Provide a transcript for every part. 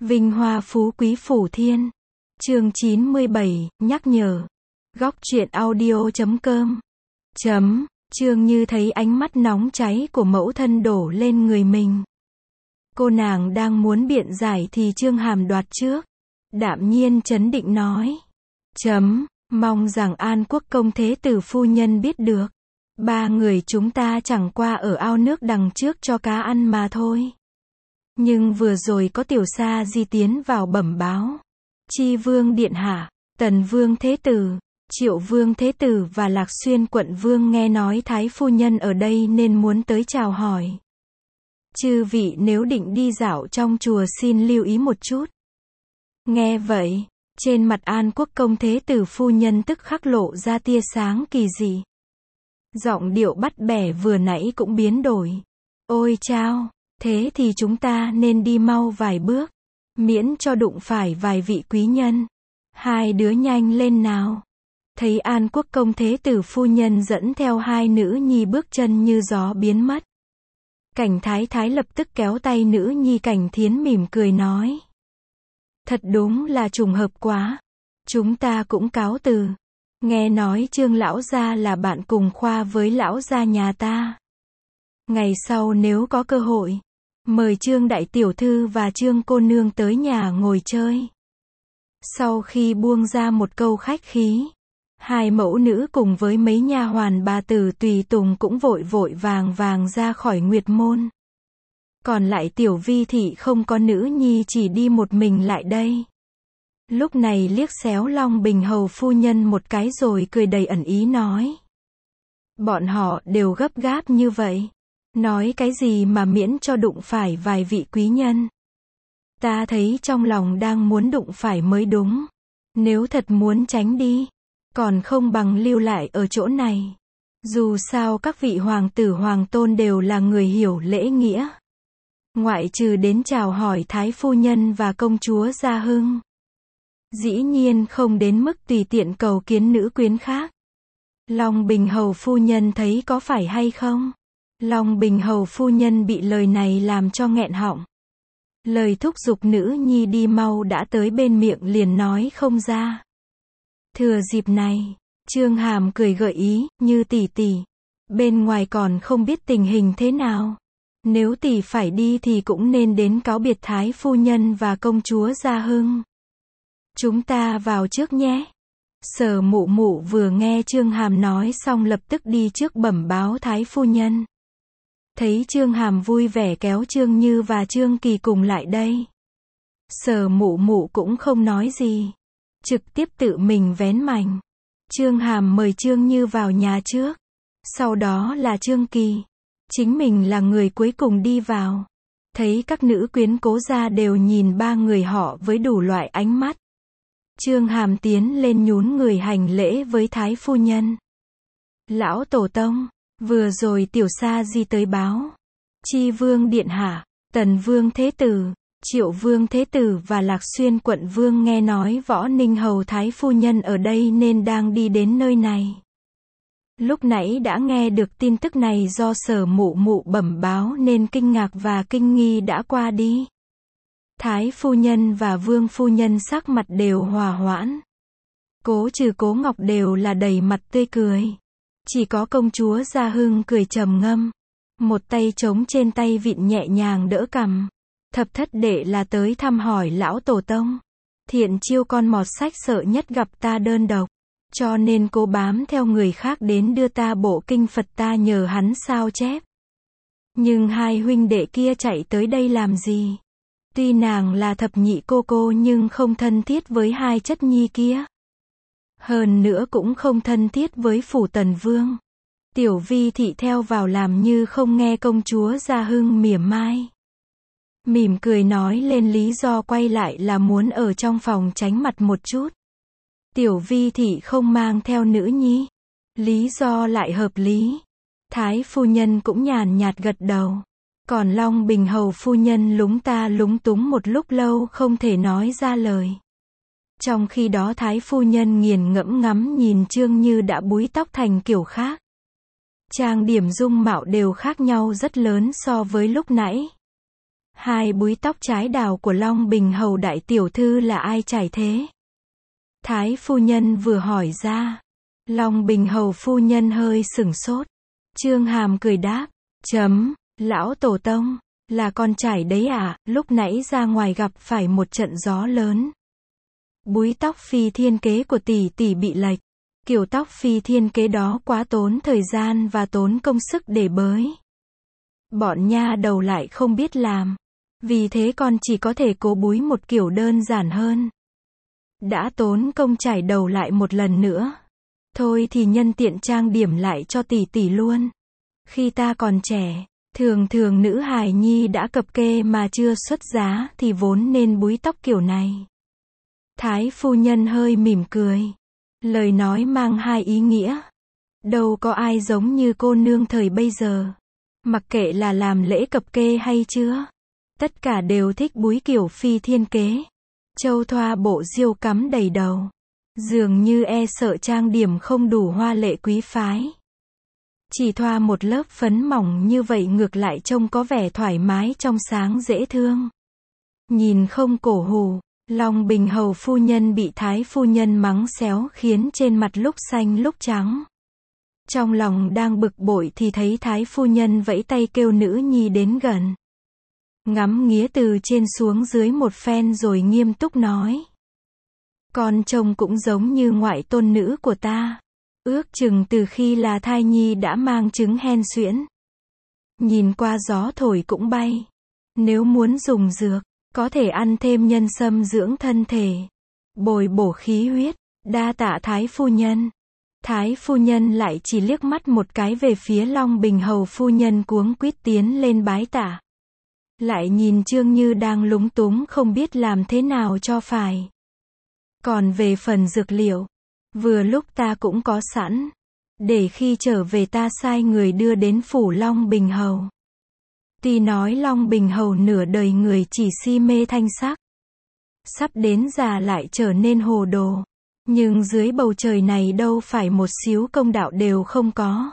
Vinh hoa phú quý phủ thiên. Chương 97, nhắc nhở. Góc truyện audio.com. Trương Như thấy ánh mắt nóng cháy của mẫu thân đổ lên người mình. Cô nàng đang muốn biện giải thì Trương Hàm đoạt trước. Đạm nhiên trấn định nói. Mong rằng An Quốc công thế tử phu nhân biết được. Ba người chúng ta chẳng qua ở ao nước đằng trước cho cá ăn mà thôi. Nhưng vừa rồi có tiểu sa di tiến vào bẩm báo. Chi vương điện hạ, Tần vương thế tử, Triệu vương thế tử và Lạc Xuyên quận vương nghe nói thái phu nhân ở đây nên muốn tới chào hỏi. Chư vị nếu định đi dạo trong chùa xin lưu ý một chút. Nghe vậy, trên mặt An Quốc công thế tử phu nhân tức khắc lộ ra tia sáng kỳ dị. Giọng điệu bắt bẻ vừa nãy cũng biến đổi. Ôi chao, thế thì chúng ta nên đi mau vài bước, miễn cho đụng phải vài vị quý nhân. Hai đứa nhanh lên nào. Thấy An Quốc công thế tử phu nhân dẫn theo hai nữ nhi bước chân như gió biến mất. Cảnh thái thái lập tức kéo tay nữ nhi Cảnh Thiến mỉm cười nói. Thật đúng là trùng hợp quá. Chúng ta cũng cáo từ. Nghe nói Trương lão gia là bạn cùng khoa với lão gia nhà ta. Ngày sau nếu có cơ hội, mời Trương đại tiểu thư và Trương cô nương tới nhà ngồi chơi. Sau khi buông ra một câu khách khí, hai mẫu nữ cùng với mấy nha hoàn bà tử tùy tùng cũng vội vội vàng vàng ra khỏi Nguyệt môn. Còn lại Tiểu Vi thị không có nữ nhi chỉ đi một mình lại đây. Lúc này liếc xéo Long Bình hầu phu nhân một cái rồi cười đầy ẩn ý nói. Bọn họ đều gấp gáp như vậy. Nói cái gì mà miễn cho đụng phải vài vị quý nhân. Ta thấy trong lòng đang muốn đụng phải mới đúng. Nếu thật muốn tránh đi, còn không bằng lưu lại ở chỗ này. Dù sao các vị hoàng tử hoàng tôn đều là người hiểu lễ nghĩa. Ngoại trừ đến chào hỏi thái phu nhân và công chúa Gia Hưng. Dĩ nhiên không đến mức tùy tiện cầu kiến nữ quyến khác. Long Bình hầu phu nhân thấy có phải hay không? Long Bình hầu phu nhân bị lời này làm cho nghẹn họng. Lời thúc giục nữ nhi đi mau đã tới bên miệng liền nói không ra. Thừa dịp này, Trương Hàm cười gợi ý, Như tỷ tỷ, bên ngoài còn không biết tình hình thế nào. Nếu tỷ phải đi thì cũng nên đến cáo biệt thái phu nhân và công chúa Gia Hưng. Chúng ta vào trước nhé. Sở mụ mụ vừa nghe Trương Hàm nói xong lập tức đi trước bẩm báo thái phu nhân. Thấy Trương Hàm vui vẻ kéo Trương Như và Trương Kỳ cùng lại đây. Sở mụ mụ cũng không nói gì. Trực tiếp tự mình vén mành. Trương Hàm mời Trương Như vào nhà trước. Sau đó là Trương Kỳ. Chính mình là người cuối cùng đi vào. Thấy các nữ quyến cố gia đều nhìn ba người họ với đủ loại ánh mắt. Trương Hàm tiến lên nhún người hành lễ với thái phu nhân. Lão tổ tông, vừa rồi tiểu sa di tới báo. Chi vương điện hạ, Tần vương thế tử, Triệu vương thế tử và Lạc Xuyên quận vương nghe nói Võ Ninh hầu thái phu nhân ở đây nên đang đi đến nơi này. Lúc nãy đã nghe được tin tức này do sở mụ mụ bẩm báo nên kinh ngạc và kinh nghi đã qua đi. Thái phu nhân và vương phu nhân sắc mặt đều hòa hoãn. Cố trừ Cố Ngọc đều là đầy mặt tươi cười. Chỉ có công chúa Gia Hưng cười trầm ngâm. Một tay trống trên tay vịn nhẹ nhàng đỡ cằm. Thập thất đệ là tới thăm hỏi lão tổ tông. Thiện chiêu con mọt sách sợ nhất gặp ta đơn độc. Cho nên cô bám theo người khác đến đưa ta bộ kinh Phật ta nhờ hắn sao chép. Nhưng hai huynh đệ kia chạy tới đây làm gì? Tuy nàng là thập nhị cô nhưng không thân thiết với hai chất nhi kia. Hơn nữa cũng không thân thiết với phủ Tần Vương. Tiểu Vi thị theo vào làm như không nghe công chúa Gia Hưng mỉa mai. Mỉm cười nói lên lý do quay lại là muốn ở trong phòng tránh mặt một chút. Tiểu Vi thị không mang theo nữ nhi. Lý do lại hợp lý. Thái phu nhân cũng nhàn nhạt gật đầu. Còn Long Bình hầu phu nhân lúng ta lúng túng một lúc lâu không thể nói ra lời. Trong khi đó thái phu nhân nghiền ngẫm ngắm nhìn Trương Như đã búi tóc thành kiểu khác. Trang điểm dung mạo đều khác nhau rất lớn so với lúc nãy. Hai búi tóc trái đào của Long Bình Hầu đại tiểu thư là ai chải thế? Thái phu nhân vừa hỏi ra. Long Bình Hầu phu nhân hơi sửng sốt. Chương Hàm cười đáp. Lão tổ tông, là con chải đấy à, lúc nãy ra ngoài gặp phải một trận gió lớn. Búi tóc phi thiên kế của tỷ tỷ bị lệch. Kiểu tóc phi thiên kế đó quá tốn thời gian và tốn công sức để bới. Bọn nha đầu lại không biết làm. Vì thế con chỉ có thể cố búi một kiểu đơn giản hơn. Đã tốn công chải đầu lại một lần nữa. Thôi thì nhân tiện trang điểm lại cho tỷ tỷ luôn. Khi ta còn trẻ, thường thường nữ hài nhi đã cập kê mà chưa xuất giá thì vốn nên búi tóc kiểu này. Thái phu nhân hơi mỉm cười. Lời nói mang hai ý nghĩa. Đâu có ai giống như cô nương thời bây giờ. Mặc kệ là làm lễ cập kê hay chưa, tất cả đều thích búi kiểu phi thiên kế. Châu thoa bộ diêu cắm đầy đầu. Dường như e sợ trang điểm không đủ hoa lệ quý phái. Chỉ thoa một lớp phấn mỏng như vậy ngược lại trông có vẻ thoải mái trong sáng dễ thương. Nhìn không cổ hủ. Long Bình Hầu phu nhân bị Thái phu nhân mắng xéo khiến trên mặt lúc xanh lúc trắng. Trong lòng đang bực bội thì thấy Thái phu nhân vẫy tay kêu nữ nhi đến gần. Ngắm nghía từ trên xuống dưới một phen rồi nghiêm túc nói. Con trông cũng giống như ngoại tôn nữ của ta. Ước chừng từ khi là thai nhi đã mang chứng hen suyễn. Nhìn qua gió thổi cũng bay. Nếu muốn dùng dược, có thể ăn thêm nhân sâm dưỡng thân thể. Bồi bổ khí huyết. Đa tạ Thái phu nhân. Thái phu nhân lại chỉ liếc mắt một cái về phía Long Bình Hầu phu nhân cuống quýt tiến lên bái tạ. Lại nhìn Trương Như đang lúng túng không biết làm thế nào cho phải. Còn về phần dược liệu, vừa lúc ta cũng có sẵn. Để khi trở về ta sai người đưa đến phủ Long Bình Hầu. Tuy nói Long Bình Hầu nửa đời người chỉ si mê thanh sắc. Sắp đến già lại trở nên hồ đồ. Nhưng dưới bầu trời này đâu phải một xíu công đạo đều không có.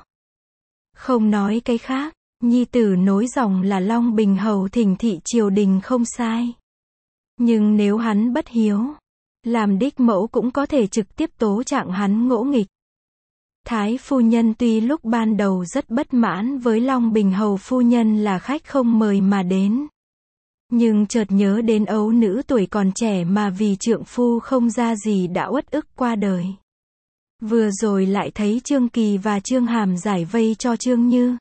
Không nói cái khác, nhi tử nối dòng là Long Bình Hầu thỉnh thị triều đình không sai. Nhưng nếu hắn bất hiếu, làm đích mẫu cũng có thể trực tiếp tố trạng hắn ngỗ nghịch. Thái phu nhân tuy lúc ban đầu rất bất mãn với Long Bình Hầu phu nhân là khách không mời mà đến. Nhưng chợt nhớ đến ấu nữ tuổi còn trẻ mà vì trượng phu không ra gì đã uất ức qua đời. Vừa rồi lại thấy Trương Kỳ và Trương Hàm giải vây cho Trương Như.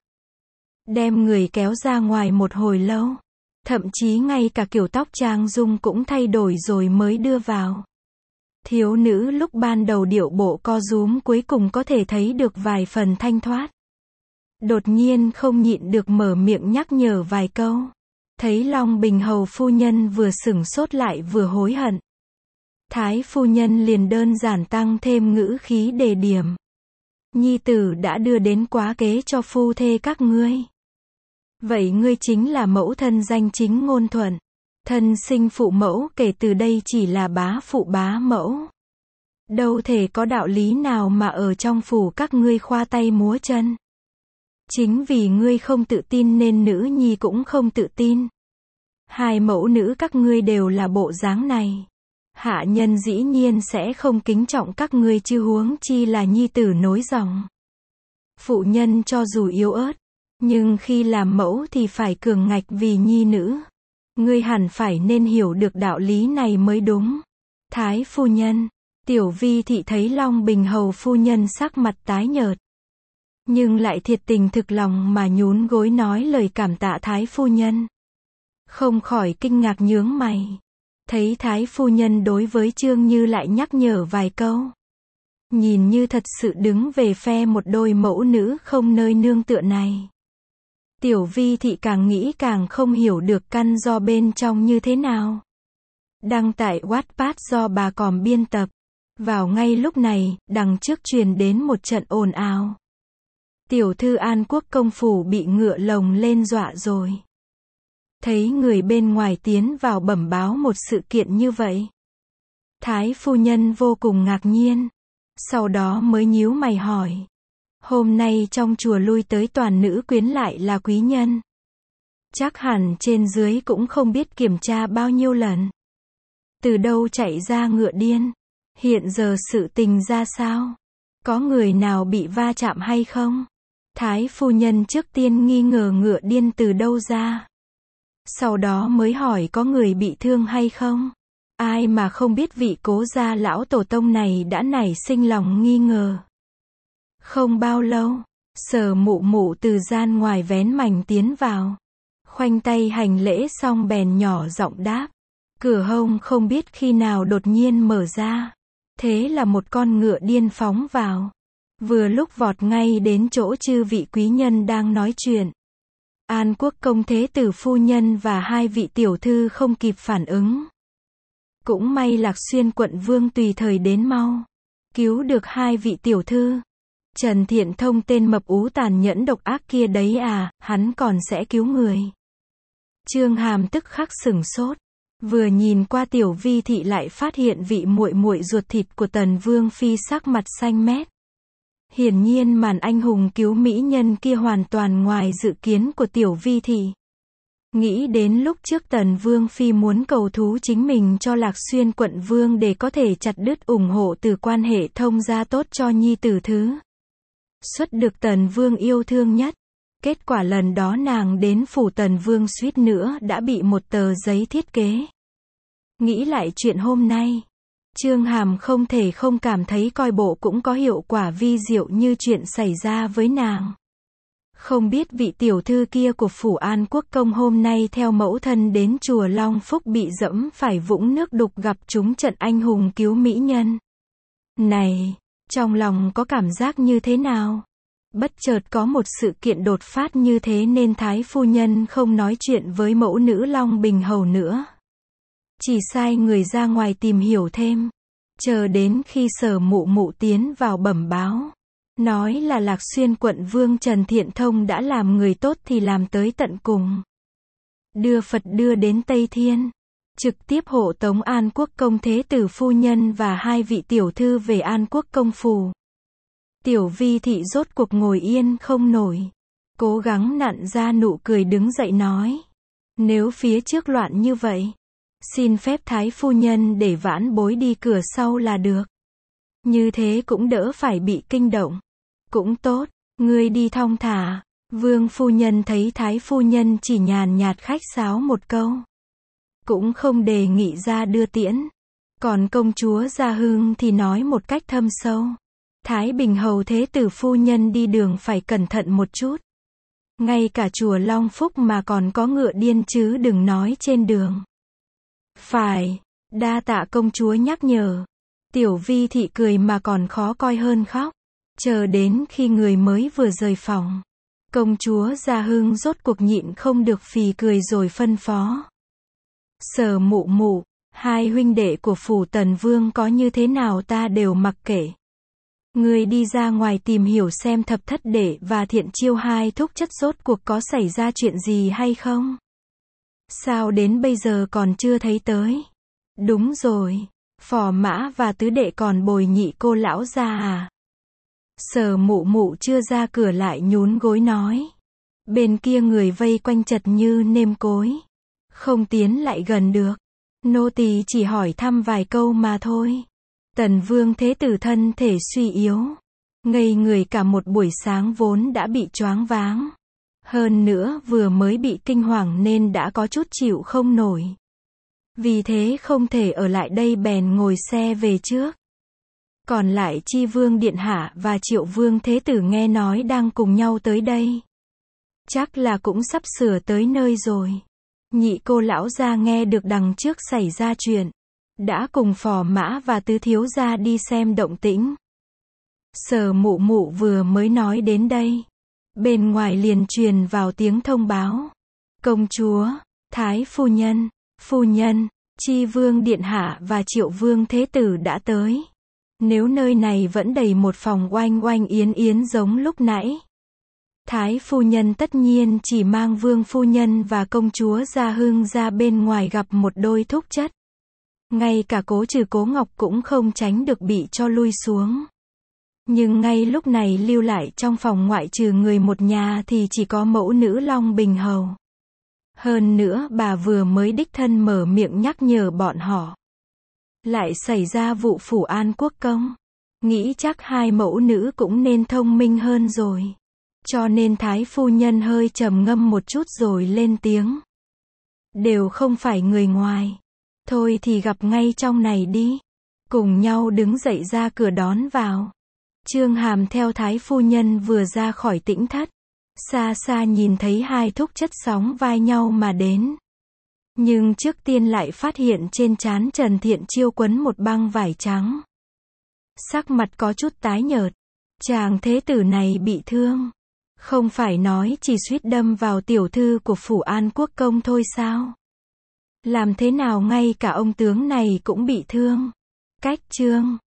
Đem người kéo ra ngoài một hồi lâu. Thậm chí ngay cả kiểu tóc trang dung cũng thay đổi rồi mới đưa vào. Thiếu nữ lúc ban đầu điệu bộ co rúm cuối cùng có thể thấy được vài phần thanh thoát. Đột nhiên không nhịn được mở miệng nhắc nhở vài câu. Thấy Long Bình Hầu phu nhân vừa sửng sốt lại vừa hối hận. Thái phu nhân liền đơn giản tăng thêm ngữ khí đề điểm. Nhi tử đã đưa đến quá kế cho phu thê các ngươi. Vậy ngươi chính là mẫu thân danh chính ngôn thuận. Thân sinh phụ mẫu kể từ đây chỉ là bá phụ bá mẫu. Đâu thể có đạo lý nào mà ở trong phủ các ngươi khoa tay múa chân. Chính vì ngươi không tự tin nên nữ nhi cũng không tự tin. Hai mẫu nữ các ngươi đều là bộ dáng này. Hạ nhân dĩ nhiên sẽ không kính trọng các ngươi chứ huống chi là nhi tử nối dòng. Phụ nhân cho dù yếu ớt, nhưng khi làm mẫu thì phải cường ngạch vì nhi nữ. Ngươi hẳn phải nên hiểu được đạo lý này mới đúng. Thái phu nhân, Tiểu Vi thị thấy Long Bình Hầu phu nhân sắc mặt tái nhợt. Nhưng lại thiệt tình thực lòng mà nhún gối nói lời cảm tạ Thái phu nhân. Không khỏi kinh ngạc nhướng mày. Thấy Thái phu nhân đối với Trương Như lại nhắc nhở vài câu. Nhìn như thật sự đứng về phe một đôi mẫu nữ không nơi nương tựa này. Tiểu Vi thị càng nghĩ càng không hiểu được căn do bên trong như thế nào. Đăng tại Wattpad do bà Còm biên tập. Vào ngay lúc này, đằng trước truyền đến một trận ồn ào. Tiểu thư An Quốc công phủ bị ngựa lồng lên dọa rồi. Thấy người bên ngoài tiến vào bẩm báo một sự kiện như vậy. Thái phu nhân vô cùng ngạc nhiên. Sau đó mới nhíu mày hỏi. Hôm nay trong chùa lui tới toàn nữ quyến lại là quý nhân. Chắc hẳn trên dưới cũng không biết kiểm tra bao nhiêu lần. Từ đâu chạy ra ngựa điên? Hiện giờ sự tình ra sao? Có người nào bị va chạm hay không? Thái phu nhân trước tiên nghi ngờ ngựa điên từ đâu ra. Sau đó mới hỏi có người bị thương hay không? Ai mà không biết vị Cố gia lão tổ tông này đã nảy sinh lòng nghi ngờ. Không bao lâu, Sở Mụ Mụ từ gian ngoài vén mành tiến vào. Khoanh tay hành lễ xong bèn nhỏ giọng đáp. Cửa hông không biết khi nào đột nhiên mở ra. Thế là một con ngựa điên phóng vào. Vừa lúc vọt ngay đến chỗ chư vị quý nhân đang nói chuyện. An Quốc công thế tử phu nhân và hai vị tiểu thư không kịp phản ứng. Cũng may Lạc Xuyên quận vương tùy thời đến mau. Cứu được hai vị tiểu thư. Trần Thiện Thông tên mập ú tàn nhẫn độc ác kia đấy à, hắn còn sẽ cứu người. Trương Hàm tức khắc sửng sốt. Vừa nhìn qua Tiểu Vi thị lại phát hiện vị muội muội ruột thịt của Tần Vương phi sắc mặt xanh mét. Hiển nhiên màn anh hùng cứu mỹ nhân kia hoàn toàn ngoài dự kiến của Tiểu Vi thị. Nghĩ đến lúc trước Tần Vương phi muốn cầu thú chính mình cho Lạc Xuyên quận vương để có thể chặt đứt ủng hộ từ quan hệ thông gia tốt cho nhi tử thứ xuất được Tần Vương yêu thương nhất. Kết quả lần đó nàng đến phủ Tần Vương suýt nữa đã bị một tờ giấy thiết kế. Nghĩ lại chuyện hôm nay, Trương Hàm không thể không cảm thấy coi bộ cũng có hiệu quả vi diệu như chuyện xảy ra với nàng. Không biết vị tiểu thư kia của phủ An Quốc công hôm nay theo mẫu thân đến chùa Long Phúc bị dẫm phải vũng nước đục gặp trúng trận anh hùng cứu mỹ nhân. Này, trong lòng có cảm giác như thế nào? Bất chợt có một sự kiện đột phát như thế nên Thái phu nhân không nói chuyện với mẫu nữ Long Bình Hầu nữa. Chỉ sai người ra ngoài tìm hiểu thêm. Chờ đến khi Sở Mụ Mụ tiến vào bẩm báo. Nói là Lạc Xuyên quận vương Trần Thiện Thông đã làm người tốt thì làm tới tận cùng. Đưa Phật đưa đến Tây Thiên. Trực tiếp hộ tống An Quốc công thế tử phu nhân và hai vị tiểu thư về An Quốc công phủ. Tiểu Vi thị rốt cuộc ngồi yên không nổi. Cố gắng nặn ra nụ cười đứng dậy nói. Nếu phía trước loạn như vậy, xin phép Thái phu nhân để vãn bối đi cửa sau là được. Như thế cũng đỡ phải bị kinh động. Cũng tốt, ngươi đi thong thả. Vương phu nhân thấy Thái phu nhân chỉ nhàn nhạt khách sáo một câu. Cũng không đề nghị ra đưa tiễn. Còn công chúa Gia Hưng thì nói một cách thâm sâu. Thái Bình Hầu thế tử phu nhân đi đường phải cẩn thận một chút. Ngay cả chùa Long Phúc mà còn có ngựa điên chứ đừng nói trên đường. Phải, đa tạ công chúa nhắc nhở. Tiểu Vi thị cười mà còn khó coi hơn khóc. Chờ đến khi người mới vừa rời phòng. Công chúa Gia Hưng rốt cuộc nhịn không được phì cười rồi phân phó. Sở Mụ Mụ, hai huynh đệ của phủ Tần Vương có như thế nào ta đều mặc kệ. Người đi ra ngoài tìm hiểu xem Thập Thất Đệ và Thiện Chiêu hai thúc chất rốt cuộc có xảy ra chuyện gì hay không? Sao đến bây giờ còn chưa thấy tới? Đúng rồi, Phò Mã và tứ đệ còn bồi nhị cô lão ra à? Sở Mụ Mụ chưa ra cửa lại nhún gối nói. Bên kia người vây quanh chật như nêm cối. Không tiến lại gần được. Nô tỳ chỉ hỏi thăm vài câu mà thôi. Tần Vương thế tử thân thể suy yếu. Ngây người cả một buổi sáng vốn đã bị choáng váng. Hơn nữa vừa mới bị kinh hoàng nên đã có chút chịu không nổi. Vì thế không thể ở lại đây bèn ngồi xe về trước. Còn lại Chi Vương Điện Hạ và Triệu Vương Thế Tử nghe nói đang cùng nhau tới đây. Chắc là cũng sắp sửa tới nơi rồi. Nhị cô lão gia nghe được đằng trước xảy ra chuyện. Đã cùng Phò Mã và tứ thiếu gia đi xem động tĩnh. Sở Mụ Mụ vừa mới nói đến đây. Bên ngoài liền truyền vào tiếng thông báo. Công chúa, Thái phu nhân, Chi Vương Điện Hạ và Triệu Vương Thế Tử đã tới. Nếu nơi này vẫn đầy một phòng oanh oanh yến yến giống lúc nãy. Thái phu nhân tất nhiên chỉ mang Vương phu nhân và công chúa Gia Hưng ra bên ngoài gặp một đôi thúc chất. Ngay cả Cố Trừ Cố Ngọc cũng không tránh được bị cho lui xuống. Nhưng ngay lúc này lưu lại trong phòng ngoại trừ người một nhà thì chỉ có mẫu nữ Long Bình Hầu. Hơn nữa bà vừa mới đích thân mở miệng nhắc nhở bọn họ. Lại xảy ra vụ Phủ An Quốc công. Nghĩ chắc hai mẫu nữ cũng nên thông minh hơn rồi. Cho nên Thái phu nhân hơi trầm ngâm một chút rồi lên tiếng. Đều không phải người ngoài. Thôi thì gặp ngay trong này đi. Cùng nhau đứng dậy ra cửa đón vào. Chương Hàm theo Thái phu nhân vừa ra khỏi tĩnh thất. Xa xa nhìn thấy hai thúc chất sóng vai nhau mà đến. Nhưng trước tiên lại phát hiện trên trán Trần Thiện Chiêu quấn một băng vải trắng. Sắc mặt có chút tái nhợt. Chàng thế tử này bị thương. Không phải nói chỉ suýt đâm vào tiểu thư của Phủ An Quốc công thôi sao? Làm thế nào ngay cả ông tướng này cũng bị thương? Cách chương